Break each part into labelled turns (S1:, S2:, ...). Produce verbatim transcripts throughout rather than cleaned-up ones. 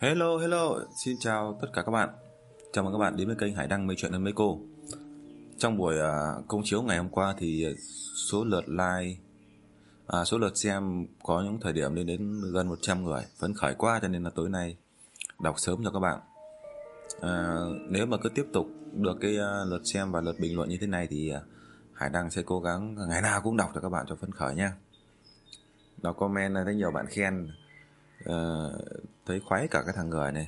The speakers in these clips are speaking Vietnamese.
S1: Hello, hello, xin chào tất cả các bạn. Chào mừng các bạn đến với kênh Hải Đăng Mây Chuyện Hơn Mấy Cô. Trong buổi uh, công chiếu ngày hôm qua thì số lượt like, à, số lượt xem có những thời điểm lên đến gần một trăm người. Phấn khởi quá cho nên là tối nay đọc sớm cho các bạn. À, nếu mà cứ tiếp tục được cái uh, lượt xem và lượt bình luận như thế này thì uh, Hải Đăng sẽ cố gắng ngày nào cũng đọc cho các bạn cho phấn khởi nha. Đọc comment là thấy nhiều bạn khen, uh, thấy khoái cả cái thằng người này.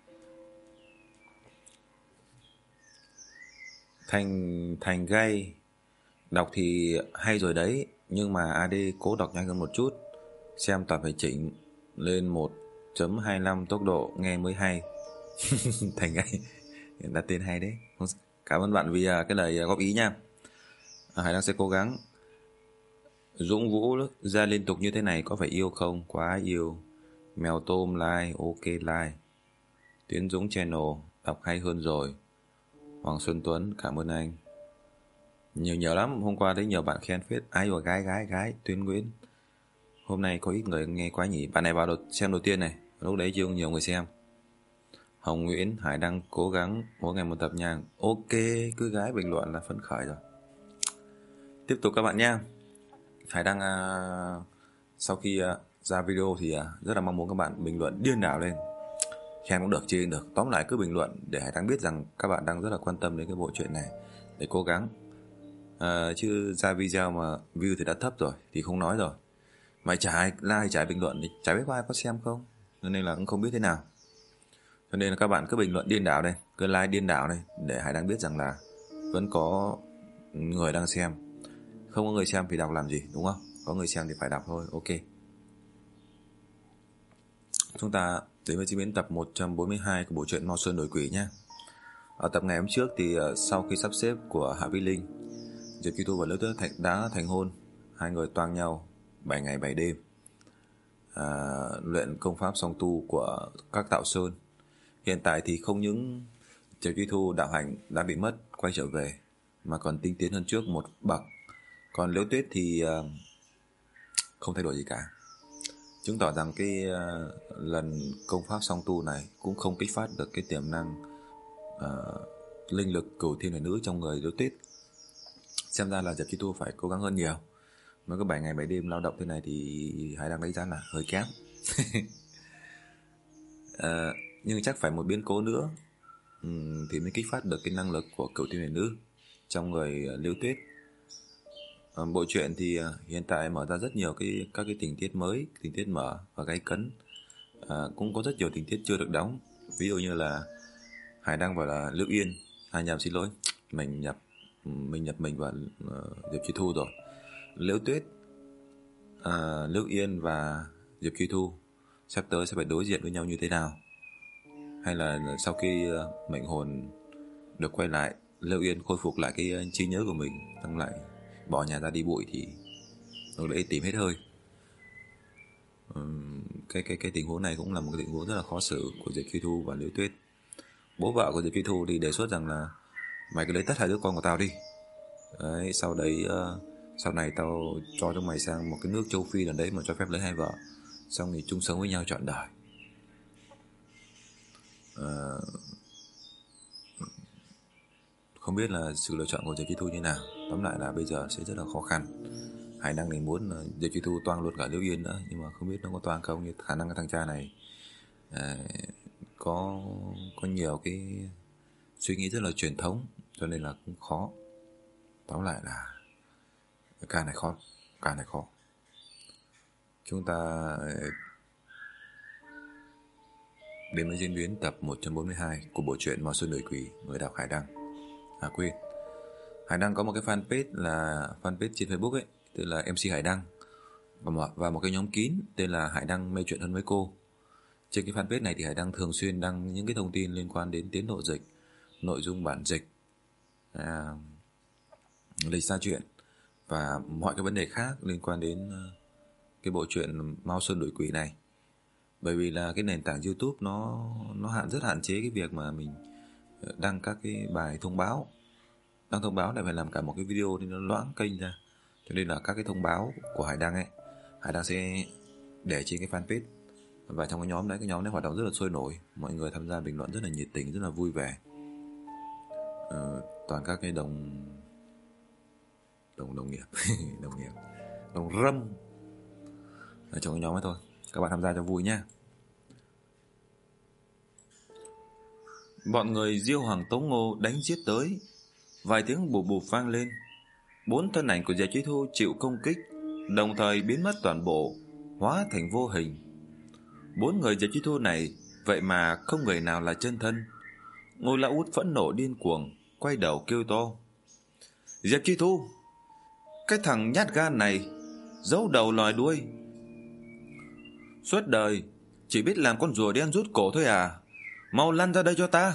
S1: Thành Thành gây đọc thì hay rồi đấy, nhưng mà a đê cố đọc nhanh hơn một chút, xem toàn phải chỉnh lên một chấm hai lăm tốc độ nghe mới hay. Thành gây đặt tên hay đấy. Cảm ơn bạn vì cái lời góp ý nha. Hải Đăng sẽ cố gắng. Dũng Vũ ra liên tục như thế này có phải yêu không? Quá yêu. Mèo tôm like, ok like. Tiến Dũng channel đọc hay hơn rồi. Hoàng Xuân Tuấn cảm ơn anh. Nhiều nhiều lắm, hôm qua thấy nhiều bạn khen phết. Ai rồi gái gái gái Tuyến Nguyễn. Hôm nay có ít người nghe quá nhỉ. Bạn này vào đầu, xem đầu tiên này, lúc đấy chưa nhiều người xem. Hồng Nguyễn, Hải Đăng cố gắng mỗi ngày một tập nha. Ok, cứ gái bình luận là phấn khởi rồi. Tiếp tục các bạn nha. Hải Đăng uh, sau khi uh, ra video thì uh, rất là mong muốn các bạn bình luận điên đảo lên. Khen cũng được, chê cũng được. Tóm lại cứ bình luận để Hải Đăng biết rằng các bạn đang rất là quan tâm đến cái bộ chuyện này. Để cố gắng. À, chứ ra video mà view thì đã thấp rồi thì không nói rồi, mà chả ai like chả ai bình luận thì chả biết có ai có xem không, cho nên là cũng không biết thế nào. Cho nên là các bạn cứ bình luận điên đảo đây, cứ like điên đảo đây để Hải Đăng biết rằng là vẫn có người đang xem. Không có người xem thì đọc làm gì, đúng không? Có người xem thì phải đọc thôi. Ok, chúng ta đến với diễn biến tập một trăm bốn mươi hai của bộ truyện Mao Sơn Đổi Quỷ nhé. Ở tập ngày hôm trước thì sau khi sắp xếp của Hạ Vi Linh, Diệp Chi Thu và Liễu Tuyết Thạch đã thành hôn. Hai người toang nhau bảy ngày bảy đêm, à, luyện công pháp song tu của các Tạo Sơn. Hiện tại thì không những Diệp Chi Thu đạo hạnh đã bị mất quay trở về, mà còn tinh tiến hơn trước một bậc. Còn Liễu Tuyết thì uh, không thay đổi gì cả, chứng tỏ rằng cái uh, lần công pháp song tu này cũng không kích phát được cái tiềm năng uh, linh lực cửu thiên huyền nữ trong người Liễu Tuyết. Xem ra là Diệp Chi Thu phải cố gắng hơn nhiều. Mới có bảy ngày bảy đêm lao động thế này thì Hải Đăng đánh giá là hơi kém. à, Nhưng chắc phải một biến cố nữa um, thì mới kích phát được cái năng lực của cửu thiên huyền nữ trong người uh, Liễu Tuyết. à, Bộ truyện thì uh, hiện tại mở ra rất nhiều cái các cái tình tiết mới, tình tiết mở và gay cấn. à, Cũng có rất nhiều tình tiết chưa được đóng. Ví dụ như là Hải Đăng vào là Lưu Yên, à nhầm xin lỗi, mình nhập mình nhập mình vào uh, Diệp Chi Thu rồi. Liễu Tuyết, uh, Lưu Yên và Diệp Chi Thu sắp tới sẽ phải đối diện với nhau như thế nào? Hay là sau khi uh, mệnh hồn được quay lại, Lưu Yên khôi phục lại cái uh, trí nhớ của mình, xong lại bỏ nhà ra đi bụi thì lúc đấy tìm hết hơi. um, cái cái cái tình huống này cũng là một cái tình huống rất là khó xử của Diệp Chi Thu và Liễu Tuyết. Bố vợ của Diệp Chi Thu thì đề xuất rằng là mày cứ lấy tất hai đứa con của tao đi. Đấy, sau đấy uh, sau này tao cho chúng mày sang một cái nước châu Phi là đấy mà cho phép lấy hai vợ, xong thì chung sống với nhau trọn đời. uh, Không biết là sự lựa chọn của Diệp Chi Thu như nào. Tóm lại là bây giờ sẽ rất là khó khăn. Hải Đăng này muốn uh, Diệp Chi Thu toang luôn cả Liễu Yên nữa, nhưng mà không biết nó có toang không. Như khả năng cái thằng cha này uh, có có nhiều cái suy nghĩ rất là truyền thống, cho nên là cũng khó. Tóm lại là ca này khó, ca này khó. Chúng ta đến với diễn biến tập một trăm bốn mươi hai của bộ truyện Mao Sơn Đổi Quỷ. Người đọc Hải Đăng. À quên, Hải Đăng có một cái fanpage là fanpage trên Facebook ấy, tên là em xê Hải Đăng, và một, và một cái nhóm kín tên là Hải Đăng Mây Chuyện Hơn Mấy Cô. Trên cái fanpage này thì Hải Đăng thường xuyên đăng những cái thông tin liên quan đến tiến độ dịch, nội dung bản dịch, à, lịch ra chuyện và mọi cái vấn đề khác liên quan đến cái bộ truyện Mao Sơn Đổi Quỷ này. Bởi vì là cái nền tảng YouTube nó nó hạn rất hạn chế cái việc mà mình đăng các cái bài thông báo. Đăng thông báo lại phải làm cả một cái video thì nó loãng kênh ra. Cho nên là các cái thông báo của Hải Đăng ấy, Hải Đăng sẽ để trên cái fanpage Và trong cái nhóm đấy, cái nhóm đấy hoạt động rất là sôi nổi, mọi người tham gia bình luận rất là nhiệt tình, rất là vui vẻ. Ờ, toàn các cái đồng đồng đồng nghiệp đồng nghiệp đồng râm ở trong cái nhóm ấy thôi. Các bạn tham gia cho vui nhé. Bọn người Diêu Hoàng Tống Ngô đánh giết tới, vài tiếng bụp bụp vang lên. Bốn thân ảnh của Diệp Chí Thu chịu công kích, đồng thời biến mất toàn bộ, hóa thành vô hình. Bốn người Diệp Chí Thu này vậy mà không người nào là chân thân. Ngô Lão Út phẫn nộ điên cuồng, quay đầu kêu to: Diệp Chí Thu, cái thằng nhát gan này, giấu đầu lòi đuôi, suốt đời chỉ biết làm con rùa đen rút cổ thôi à? Mau lăn ra đây cho ta.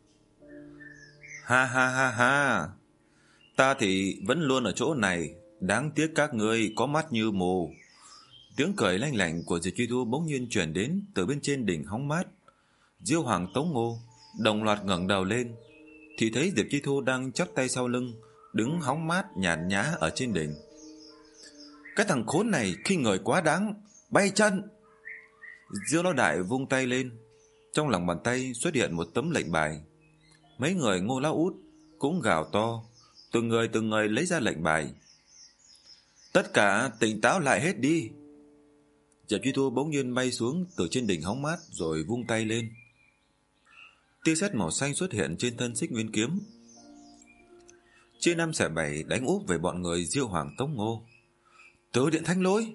S1: Ha ha ha ha, ta thì vẫn luôn ở chỗ này, đáng tiếc các ngươi có mắt như mù. Tiếng cười lanh lảnh của Diệp Chí Thu bỗng nhiên truyền đến từ bên trên đỉnh hóng mát. Diêu Hoàng Tống Ngô đồng loạt ngẩng đầu lên, thì thấy Diệp Chí Thu đang chắp tay sau lưng, đứng hóng mát nhàn nhã ở trên đỉnh. Cái thằng khốn này khinh người quá đáng, bay chân. Diêu Lão Đại vung tay lên, trong lòng bàn tay xuất hiện một tấm lệnh bài. Mấy người Ngô Lão Út cũng gào to, từng người từng người lấy ra lệnh bài. Tất cả tỉnh táo lại hết đi. Diệp Chí Thu bỗng nhiên bay xuống từ trên đỉnh hóng mát rồi vung tay lên. Tia sét màu xanh xuất hiện trên thân Xích Nguyên kiếm, chia năm xẻ bảy đánh úp về bọn người Diêu Hoàng Tống Ngô. Tử Điện Thanh Lôi.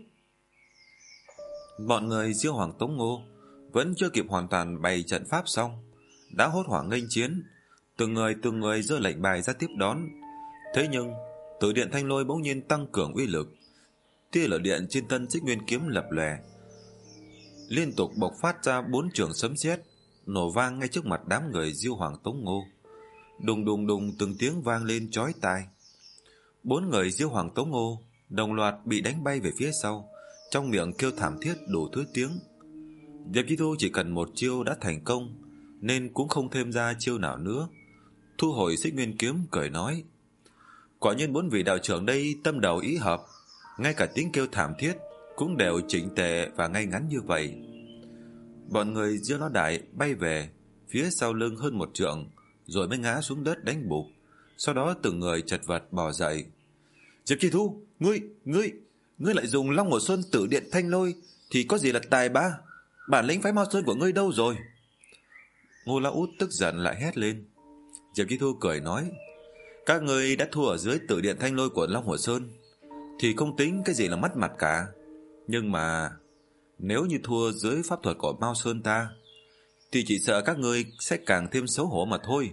S1: Bọn người Diêu Hoàng Tống Ngô vẫn chưa kịp hoàn toàn bày trận pháp xong, đã hốt hoảng nghênh chiến, từng người từng người giơ lệnh bài ra tiếp đón. Thế nhưng Tử Điện Thanh Lôi bỗng nhiên tăng cường uy lực, tia lửa điện trên thân Xích Nguyên kiếm lập lòe, liên tục bộc phát ra bốn trường sấm sét, nổ vang ngay trước mặt đám người Diêu Hoàng Tống Ngô. Đùng đùng đùng từng tiếng vang lên chói tai. Bốn người Diêu Hoàng Tống Ngô đồng loạt bị đánh bay về phía sau, trong miệng kêu thảm thiết đủ thứ tiếng. Diệp Chí Thu chỉ cần một chiêu đã thành công, nên cũng không thêm ra chiêu nào nữa. Thu hồi Xích Nguyên kiếm cười nói: Quả nhiên bốn vị đạo trưởng đây tâm đầu ý hợp, ngay cả tiếng kêu thảm thiết cũng đều chỉnh tề và ngay ngắn như vậy. Bọn người Diêu Lão Đại bay về phía sau lưng hơn một trượng, rồi mới ngã xuống đất đánh bụp. Sau đó từng người chật vật bò dậy. Diệp Chí Thu, ngươi, ngươi, ngươi lại dùng Long Hồ Sơn Tử Điện Thanh Lôi thì có gì là tài ba? Bản lĩnh phái Mao Sơn của ngươi đâu rồi? Ngô Lão Út tức giận lại hét lên. Diệp Chí Thu cười nói: Các ngươi đã thua ở dưới Tử Điện Thanh Lôi của Long Hồ Sơn thì không tính cái gì là mất mặt cả. Nhưng mà nếu như thua dưới pháp thuật của Mao Sơn ta thì chỉ sợ các ngươi sẽ càng thêm xấu hổ mà thôi.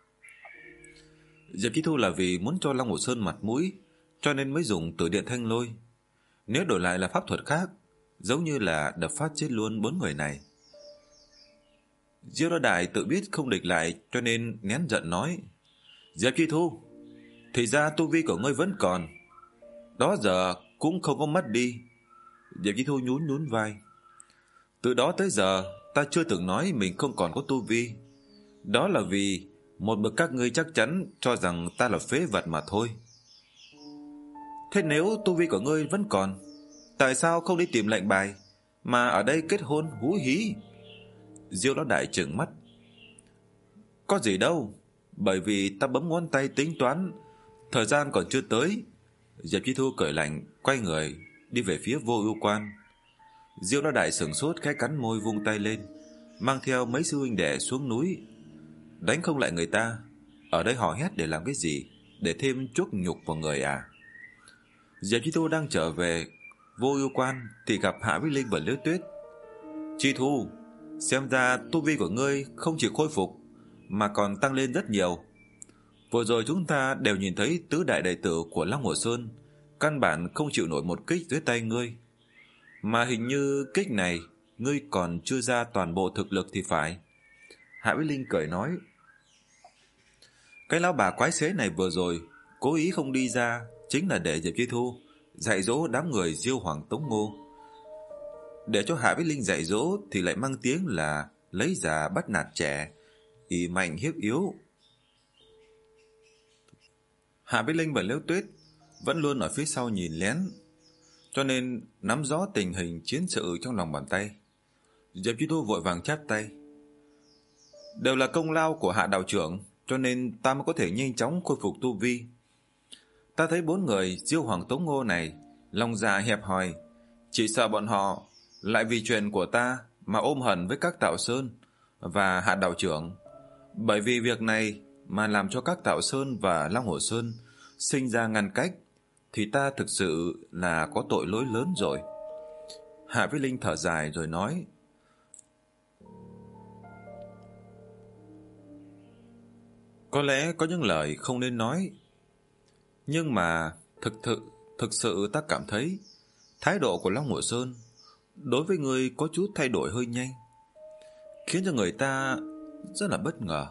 S1: Diệp Chí Thu là vì muốn cho Long Hồ Sơn mặt mũi, cho nên mới dùng Tử Điện Thanh Lôi. Nếu đổi lại là pháp thuật khác, giống như là đập phát chết luôn bốn người này. Diêu Lão Đại tự biết không địch lại, cho nên nén giận nói: Diệp Chí Thu, thì ra tu vi của ngươi vẫn còn, đó giờ cũng không có mất đi. Diệp Chí Thu nhún nhún vai: Từ đó tới giờ ta chưa từng nói mình không còn có tu vi. Đó là vì một bậc các ngươi chắc chắn cho rằng ta là phế vật mà thôi. Thế nếu tu vi của ngươi vẫn còn, tại sao không đi tìm lệnh bài, mà ở đây kết hôn hú hí? Diêu Lão Đại trừng mắt: Có gì đâu, bởi vì ta bấm ngón tay tính toán, thời gian còn chưa tới. Diệp Chí Thu cười lạnh, quay người đi về phía Vô Ưu Quan. Diêu Lão Đại sửng sốt, khẽ cắn môi vung tay lên, mang theo mấy sư huynh đệ xuống núi. Đánh không lại người ta, ở đây hò hét để làm cái gì? Để thêm chuốc nhục vào người à? Diệp Chí Thu đang trở về Vô Ưu Quan thì gặp Hạ Bích Linh và Liễu Tuyết. Chí Thu, xem ra tu vi của ngươi không chỉ khôi phục mà còn tăng lên rất nhiều. Vừa rồi chúng ta đều nhìn thấy tứ đại đệ tử của Long Hồ Sơn căn bản không chịu nổi một kích dưới tay ngươi, mà hình như kích này ngươi còn chưa ra toàn bộ thực lực thì phải. Hạ Bích Linh cười nói: Cái lão bà quái xế này vừa rồi cố ý không đi ra, chính là để Diệp Chí Thu dạy dỗ đám người Diêu Hoàng Tống Ngô. Để cho Hạ Bích Linh dạy dỗ thì lại mang tiếng là lấy già bắt nạt trẻ, ỷ mạnh hiếp yếu. Hạ Bích Linh và Liễu Tuyết vẫn luôn ở phía sau nhìn lén, cho nên nắm rõ tình hình chiến sự trong lòng bàn tay. Diệp Chi Thu vội vàng chắp tay. Đều là công lao của Hạ đạo trưởng, cho nên ta mới có thể nhanh chóng khôi phục tu vi. Ta thấy bốn người Diêu Hoàng Tống Ngô này lòng dạ hẹp hòi, chỉ sợ bọn họ lại vì chuyện của ta mà ôm hận với các Tạo Sơn và Hạ đạo trưởng. Bởi vì việc này mà làm cho các Tạo Sơn và Long Hồ Sơn sinh ra ngăn cách, thì ta thực sự là có tội lỗi lớn rồi. Hạ Vĩ Linh thở dài rồi nói, có lẽ có những lời không nên nói, nhưng mà thực thực thực sự ta cảm thấy thái độ của Long Hồ Sơn đối với người có chút thay đổi hơi nhanh, khiến cho người ta rất là bất ngờ.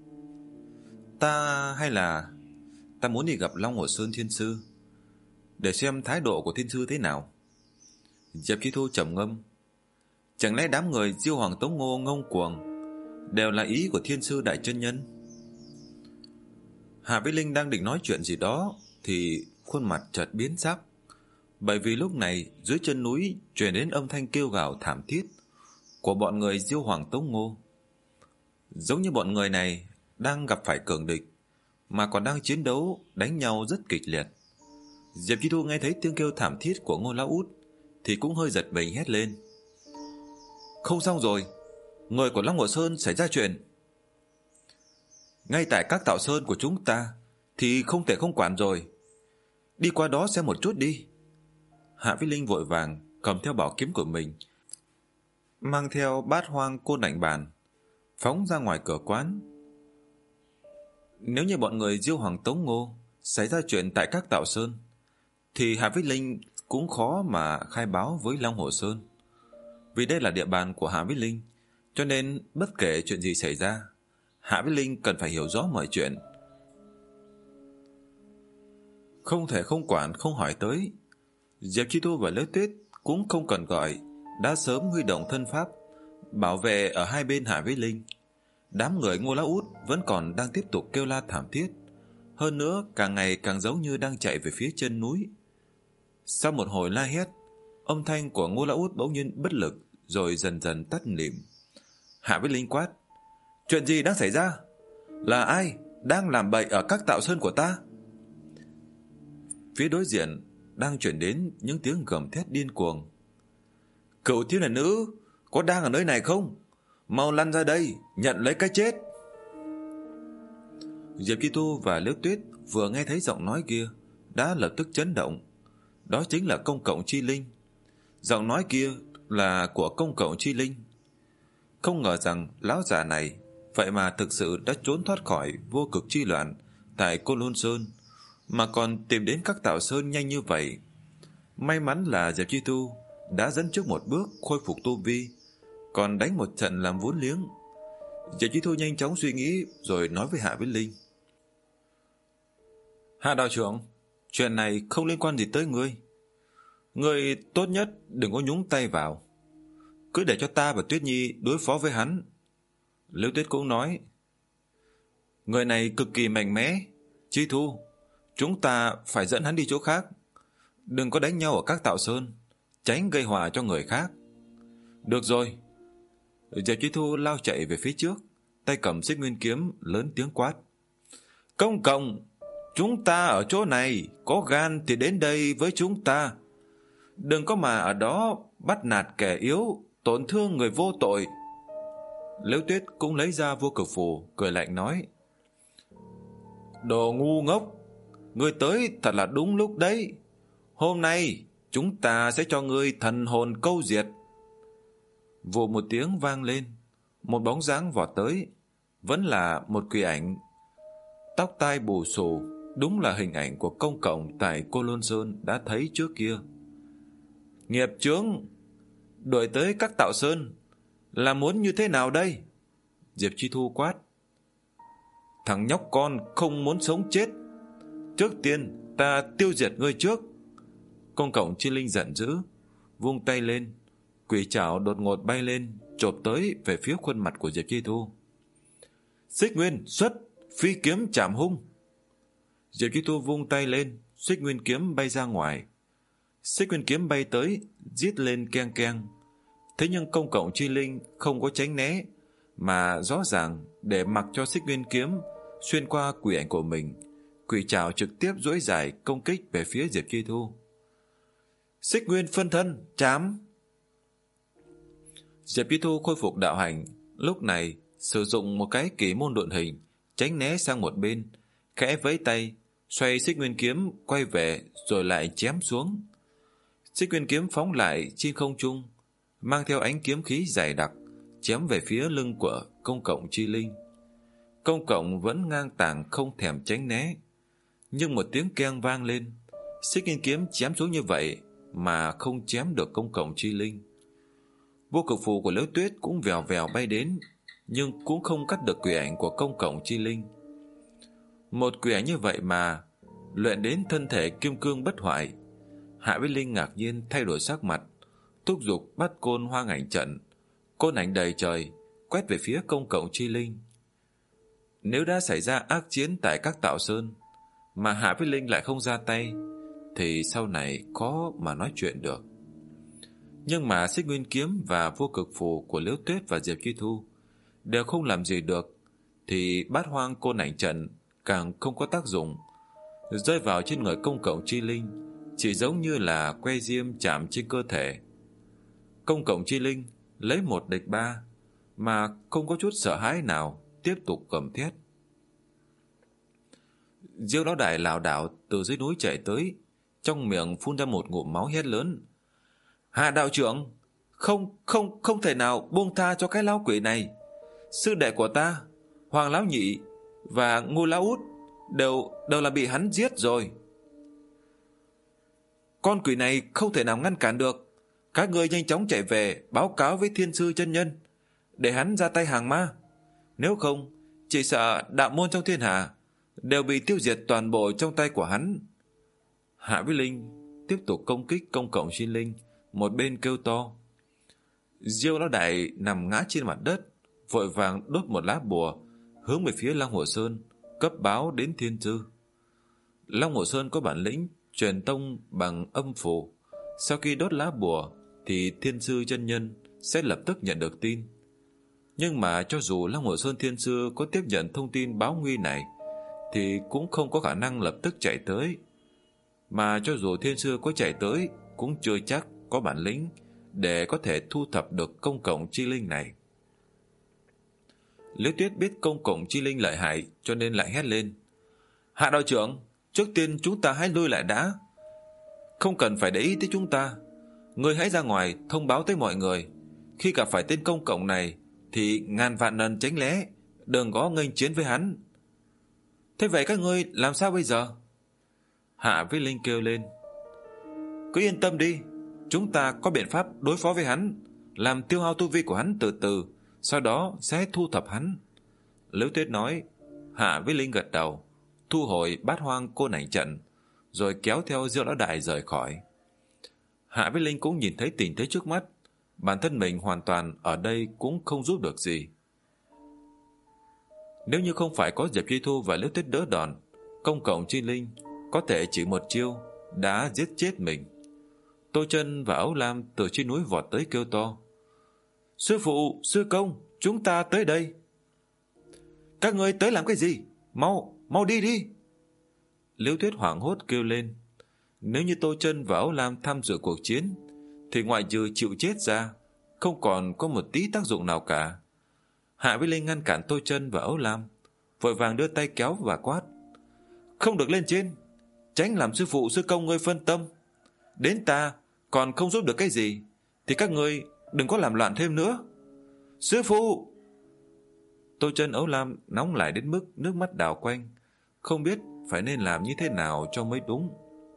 S1: Ta hay là ta muốn đi gặp Long Hồ Sơn Thiên Sư để xem thái độ của Thiên Sư thế nào. Diệp Chi Thu trầm ngâm. Chẳng lẽ đám người Diêu Hoàng Tống Ngô ngông cuồng đều là ý của Thiên Sư Đại Chân Nhân? Hạ Vĩ Linh đang định nói chuyện gì đó thì khuôn mặt chợt biến sắc, bởi vì lúc này dưới chân núi truyền đến âm thanh kêu gào thảm thiết của bọn người Diêu Hoàng Tống Ngô. Giống như bọn người này đang gặp phải cường địch, mà còn đang chiến đấu đánh nhau rất kịch liệt. Diệp Chi Thu nghe thấy tiếng kêu thảm thiết của Ngô Lão Út thì cũng hơi giật mình hét lên. Không xong rồi, người của Long Hồ Sơn xảy ra chuyện. Ngay tại các Tạo Sơn của chúng ta thì không thể không quản rồi. Đi qua đó xem một chút đi. Hạ Vĩ Linh vội vàng cầm theo bảo kiếm của mình, mang theo bát hoang côn đảnh bàn, phóng ra ngoài cửa quán. Nếu như bọn người Diêu Hoàng Tống Ngô xảy ra chuyện tại các Tạo Sơn, thì Hạ Vĩ Linh cũng khó mà khai báo với Long Hồ Sơn. Vì đây là địa bàn của Hạ Vĩ Linh, cho nên bất kể chuyện gì xảy ra, Hạ Vĩ Linh cần phải hiểu rõ mọi chuyện, không thể không quản không hỏi tới. Diệp Chi Thu và Liễu Tuyết cũng không cần gọi, đã sớm huy động thân pháp bảo vệ ở hai bên Hạ Vĩ Linh. Đám người Ngô Lão Út vẫn còn đang tiếp tục kêu la thảm thiết, hơn nữa càng ngày càng giống như đang chạy về phía chân núi. Sau một hồi la hét, âm thanh của Ngô Lão Út bỗng nhiên bất lực rồi dần dần tắt lịm. Hạ Vĩ Linh quát, chuyện gì đang xảy ra? Là ai đang làm bậy ở các Tạo Sơn của ta? Phía đối diện đang chuyển đến những tiếng gầm thét điên cuồng. Cựu thiếu niên nữ có đang ở nơi này không? Mau lăn ra đây, nhận lấy cái chết. Diệp Chi Thu và Liễu Tuyết vừa nghe thấy giọng nói kia đã lập tức chấn động. Đó chính là Công Cộng Chi Linh. Giọng nói kia là của Công Cộng Chi Linh. Không ngờ rằng lão già này vậy mà thực sự đã trốn thoát khỏi vô cực chi loạn tại Côn Lôn Sơn, mà còn tìm đến các Tạo Sơn nhanh như vậy. May mắn là Diệp Chi Thu đã dẫn trước một bước khôi phục tu vi, còn đánh một trận làm vốn liếng. Diệp Chi Thu nhanh chóng suy nghĩ rồi nói với Hạ Vĩ Linh. Hạ đạo trưởng, chuyện này không liên quan gì tới ngươi. Ngươi tốt nhất đừng có nhúng tay vào, cứ để cho ta và Tuyết Nhi đối phó với hắn. Liễu Tuyết cũng nói, người này cực kỳ mạnh mẽ. Chi Thu, chúng ta phải dẫn hắn đi chỗ khác, đừng có đánh nhau ở các Tạo Sơn, tránh gây họa cho người khác. Được rồi. Diệp Chi Thu lao chạy về phía trước, tay cầm xích nguyên kiếm lớn tiếng quát. Công Cộng, chúng ta ở chỗ này, có gan thì đến đây với chúng ta. Đừng có mà ở đó bắt nạt kẻ yếu, tổn thương người vô tội. Liễu Tuyết cũng lấy ra vô cực phù, cười lạnh nói. Đồ ngu ngốc, ngươi tới thật là đúng lúc đấy. Hôm nay chúng ta sẽ cho ngươi thần hồn câu diệt. Vù một tiếng vang lên, một bóng dáng vọt tới, vẫn là một quỷ ảnh, tóc tai bù xù, đúng là hình ảnh của Công Cộng tại Côn Lôn Sơn đã thấy trước kia. Nghiệp chướng, đuổi tới các Tạo Sơn là muốn như thế nào đây? Diệp Chi Thu quát. Thằng nhóc con không muốn sống chết, trước tiên ta tiêu diệt ngươi trước. Công Cộng Chi Linh giận dữ, vung tay lên, quỷ trảo đột ngột bay lên, chộp tới về phía khuôn mặt của Diệp Chi Thu. Xích Nguyên xuất, phi kiếm chạm hung. Diệp Chi Thu vung tay lên, xích nguyên kiếm bay ra ngoài. Xích nguyên kiếm bay tới, giết lên keng keng. Thế nhưng công cộng chi linh không có tránh né, mà rõ ràng để mặc cho Xích Nguyên kiếm xuyên qua quỷ ảnh của mình, quỷ trảo trực tiếp duỗi dài công kích về phía Diệp Chi Thu. Xích Nguyên phân thân, chám! Diệp Chi Thu khôi phục đạo hành, lúc này sử dụng một cái kỳ môn độn hình, tránh né sang một bên, khẽ vẫy tay, xoay Xích Nguyên kiếm quay về rồi lại chém xuống. Xích Nguyên kiếm phóng lại trên không trung, mang theo ánh kiếm khí dày đặc, chém về phía lưng của công cộng chi linh. Công cộng vẫn ngang tàng không thèm tránh né, nhưng một tiếng keng vang lên, Xích Nguyên kiếm chém xuống như vậy mà không chém được công cộng chi linh. Vô cực phù của Liễu Tuyết cũng vèo vèo bay đến, nhưng cũng không cắt được quỷ ảnh của công cộng chi linh. Một quỷ ảnh như vậy mà luyện đến thân thể kim cương bất hoại. Hạ Vĩ Linh ngạc nhiên thay đổi sắc mặt, thúc giục bắt côn hoang ảnh trận, côn ảnh đầy trời quét về phía công cộng chi linh. Nếu đã xảy ra ác chiến tại các tạo sơn mà Hạ Vĩ Linh lại không ra tay, thì sau này khó mà nói chuyện được. Nhưng mà Xích Nguyên kiếm và vô cực phù của Liễu Tuyết và Diệp Chi Thu đều không làm gì được, thì bát hoang côn ảnh trận càng không có tác dụng, rơi vào trên người công cộng chi linh chỉ giống như là que diêm chạm trên cơ thể. Công cộng chi linh lấy một địch ba mà không có chút sợ hãi nào, tiếp tục gầm thét. Diêu Lão Đại lảo đảo từ dưới núi chạy tới, trong miệng phun ra một ngụm máu hét lớn: Hạ đạo trưởng, không không không thể nào buông tha cho cái lão quỷ này. Sư đệ của ta, Hoàng Lão Nhị và Ngô Lão Út đều đều là bị hắn giết rồi. Con quỷ này không thể nào ngăn cản được. Các ngươi nhanh chóng chạy về báo cáo với Thiên Sư chân nhân, để hắn ra tay hàng ma. Nếu không, chỉ sợ đạo môn trong thiên hạ đều bị tiêu diệt toàn bộ trong tay của hắn. Hạ Vĩ Linh tiếp tục công kích công cộng chi linh, một bên kêu to. Diêu Lão Đại nằm ngã trên mặt đất, vội vàng đốt một lá bùa hướng về phía Long Hồ Sơn, cấp báo đến Thiên Sư. Long Hồ Sơn có bản lĩnh truyền tông bằng âm phù, sau khi đốt lá bùa thì Thiên Sư chân nhân sẽ lập tức nhận được tin. Nhưng mà cho dù Long Hồ Sơn Thiên Sư có tiếp nhận thông tin báo nguy này, thì cũng không có khả năng lập tức chạy tới. Mà cho dù Thiên Sư có chạy tới, cũng chưa chắc có bản lĩnh để có thể thu thập được công cộng chi linh này. Liễu Tuyết biết công cộng chi linh lợi hại, cho nên lại hét lên: Hạ đạo trưởng, trước tiên chúng ta hãy lui lại đã. Không cần phải để ý tới chúng ta. Ngươi hãy ra ngoài thông báo tới mọi người, khi gặp phải tên công cộng này thì ngàn vạn lần tránh né, đừng có nghênh chiến với hắn. Thế vậy các ngươi làm sao bây giờ? Hạ Vĩ Linh kêu lên. Cứ yên tâm đi, chúng ta có biện pháp đối phó với hắn, làm tiêu hao tu vi của hắn từ từ, sau đó sẽ thu thập hắn. Liễu Tuyết nói. Hạ Vĩ Linh gật đầu, thu hồi bát hoang côn ảnh trận, rồi kéo theo Diêu Lão Đại rời khỏi. Hạ Vĩ Linh cũng nhìn thấy tình thế trước mắt, bản thân mình hoàn toàn ở đây cũng không giúp được gì. Nếu như không phải có Diệp Chi Thu và Liễu Tuyết đỡ đòn, công cộng chi linh có thể chỉ một chiêu đã giết chết mình. Tô Chân và Ấu Lam từ trên núi vọt tới kêu to. Sư phụ, sư công, chúng ta tới đây. Các ngươi tới làm cái gì? Mau, mau đi đi. Liễu Tuyết hoảng hốt kêu lên. Nếu như Tô Chân và Ấu Lam tham dự cuộc chiến, thì ngoại trừ chịu chết ra, không còn có một tí tác dụng nào cả. Hạ Vĩ Linh ngăn cản Tô Chân và Ấu Lam, vội vàng đưa tay kéo và quát. Không được lên trên, tránh làm sư phụ sư công ngươi phân tâm. Đến ta còn không giúp được cái gì, thì các ngươi đừng có làm loạn thêm nữa. Sư phụ! Tô Chân, Ấu Lam nóng lại đến mức nước mắt đảo quanh, không biết phải nên làm như thế nào cho mới đúng.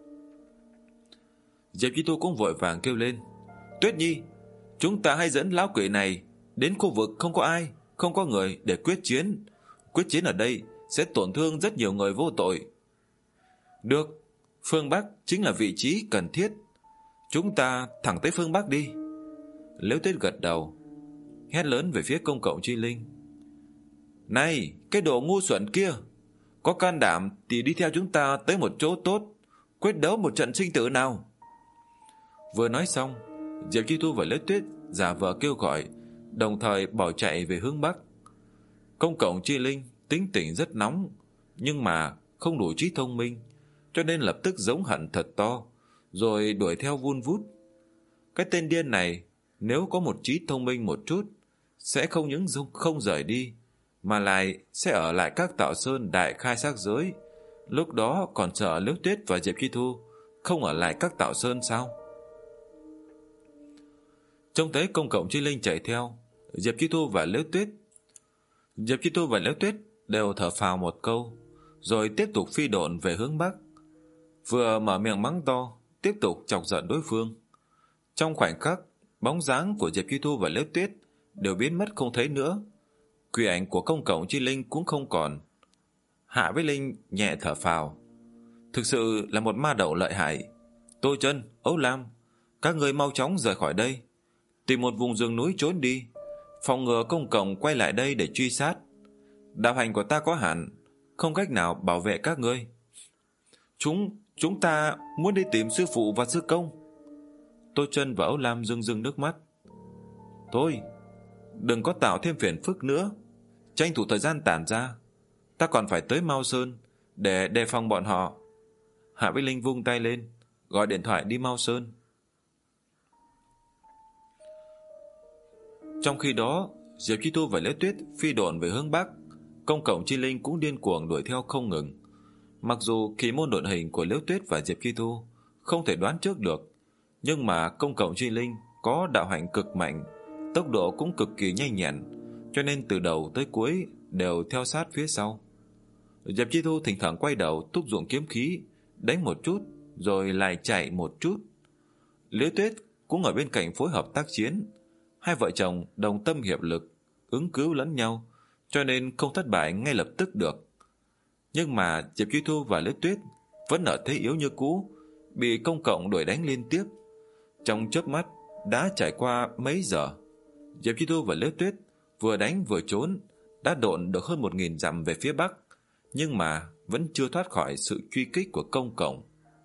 S1: Diệp Chi Thu cũng vội vàng kêu lên. Tuyết Nhi, chúng ta hãy dẫn lão quỷ này đến khu vực không có ai, không có người để quyết chiến. Quyết chiến ở đây sẽ tổn thương rất nhiều người vô tội. Được, phương Bắc chính là vị trí cần thiết. Chúng ta thẳng tới phương Bắc đi. Liễu Tuyết gật đầu, hét lớn về phía công cộng chi linh. Này, cái đồ ngu xuẩn kia, có can đảm thì đi theo chúng ta tới một chỗ tốt, quyết đấu một trận sinh tử nào. Vừa nói xong, Diệp Chi Thu và Liễu Tuyết giả vờ kêu gọi, đồng thời bỏ chạy về hướng Bắc. Công cộng chi linh tính tình rất nóng, nhưng mà không đủ trí thông minh, cho nên lập tức giống hận thật to, rồi đuổi theo vun vút. Cái tên điên này nếu có một trí thông minh một chút, sẽ không những không rời đi, mà lại sẽ ở lại các Tạo Sơn đại khai sát giới. Lúc đó còn sợ Liễu Tuyết và Diệp Chi Thu không ở lại các Tạo Sơn sao? Trông thấy công cộng chi linh chạy theo, Diệp Chi Thu và Liễu Tuyết Diệp Chi Thu và Liễu Tuyết đều thở phào một câu, rồi tiếp tục phi độn về hướng Bắc. Vừa mở miệng mắng to, tiếp tục chọc giận đối phương. Trong khoảnh khắc, bóng dáng của Diệp Chi Thu và Liễu Tuyết đều biến mất không thấy nữa. Quỷ ảnh của công cộng chi linh cũng không còn. Hạ với Linh nhẹ thở phào. Thực sự là một ma đầu lợi hại. Tô Chân, Ấu Lam, các người mau chóng rời khỏi đây, tìm một vùng rừng núi trốn đi, phòng ngừa công cộng quay lại đây để truy sát. Đạo hành của ta có hạn, không cách nào bảo vệ các ngươi. Chúng chúng ta muốn đi tìm sư phụ và sư công. Tô Chân và Ấu Lam rưng rưng nước mắt. Thôi, đừng có tạo thêm phiền phức nữa, tranh thủ thời gian tản ra. Ta còn phải tới Mao Sơn để đề phòng bọn họ. Hạ Vĩ Linh vung tay lên, gọi điện thoại đi Mao Sơn. Trong khi đó, Diệp Chi Thu và Liễu Tuyết phi độn về hướng Bắc. Công cộng chi linh cũng điên cuồng đuổi theo không ngừng. Mặc dù kỳ môn độn hình của Liễu Tuyết và Diệp Chi Thu không thể đoán trước được, nhưng mà công cộng chi linh có đạo hạnh cực mạnh, tốc độ cũng cực kỳ nhanh nhẹn, cho nên từ đầu tới cuối đều theo sát phía sau. Diệp Chi Thu thỉnh thoảng quay đầu thúc dụng kiếm khí, đánh một chút rồi lại chạy một chút. Liễu Tuyết cũng ở bên cạnh phối hợp tác chiến. Hai vợ chồng đồng tâm hiệp lực, ứng cứu lẫn nhau, cho nên không thất bại ngay lập tức được. Nhưng mà Diệp Chi Thu và Liễu Tuyết vẫn ở thế yếu như cũ, bị công cộng đuổi đánh liên tiếp. Trong chớp mắt đã trải qua mấy giờ, Diệp Chi Thu và Liễu Tuyết vừa đánh vừa trốn, đã độn được hơn một nghìn dặm về phía Bắc, nhưng mà vẫn chưa thoát khỏi sự truy kích của công cộng.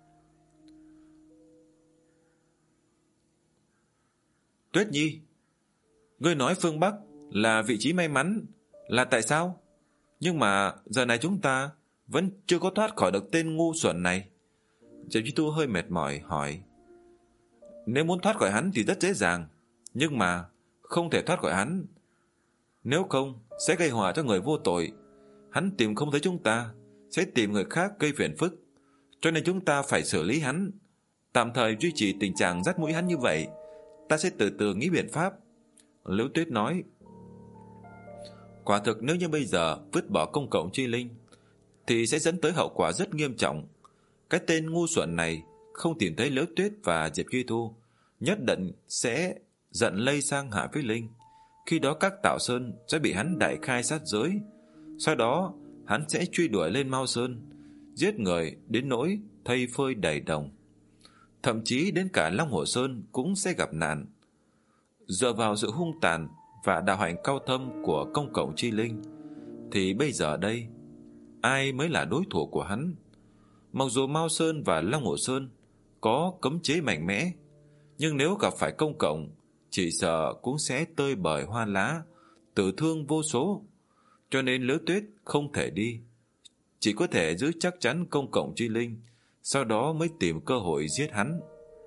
S1: Tuyết Nhi, ngươi nói phương Bắc là vị trí may mắn, là tại sao? Nhưng mà giờ này chúng ta vẫn chưa có thoát khỏi được tên ngu xuẩn này. Diệp Chi Thu hơi mệt mỏi hỏi. Nếu muốn thoát khỏi hắn thì rất dễ dàng, nhưng mà không thể thoát khỏi hắn. Nếu không sẽ gây họa cho người vô tội. Hắn tìm không thấy chúng ta, sẽ tìm người khác gây phiền phức, cho nên chúng ta phải xử lý hắn. Tạm thời duy trì tình trạng dắt mũi hắn như vậy, ta sẽ từ từ nghĩ biện pháp. Liễu Tuyết nói. Quả thực nếu như bây giờ vứt bỏ công cộng chi linh thì sẽ dẫn tới hậu quả rất nghiêm trọng. Cái tên ngu xuẩn này không tìm thấy Liễu Tuyết và Diệp Chi Thu, nhất định sẽ giận lây sang Hạ Vĩ Linh. Khi đó các Tạo Sơn sẽ bị hắn đại khai sát giới. Sau đó hắn sẽ truy đuổi lên Mao Sơn, giết người đến nỗi thây phơi đầy đồng. Thậm chí đến cả Long Hồ Sơn cũng sẽ gặp nạn. Dựa vào sự hung tàn và đạo hạnh cao thâm của công cộng chi linh thì bây giờ đây ai mới là đối thủ của hắn? Mặc dù Mao Sơn và Long Hồ Sơn có cấm chế mạnh mẽ, nhưng nếu gặp phải công cộng, chỉ sợ cũng sẽ tơi bời hoa lá, tử thương vô số. Cho nên Liễu Tuyết không thể đi, chỉ có thể giữ chắc chắn công cộng chi linh, sau đó mới tìm cơ hội giết hắn.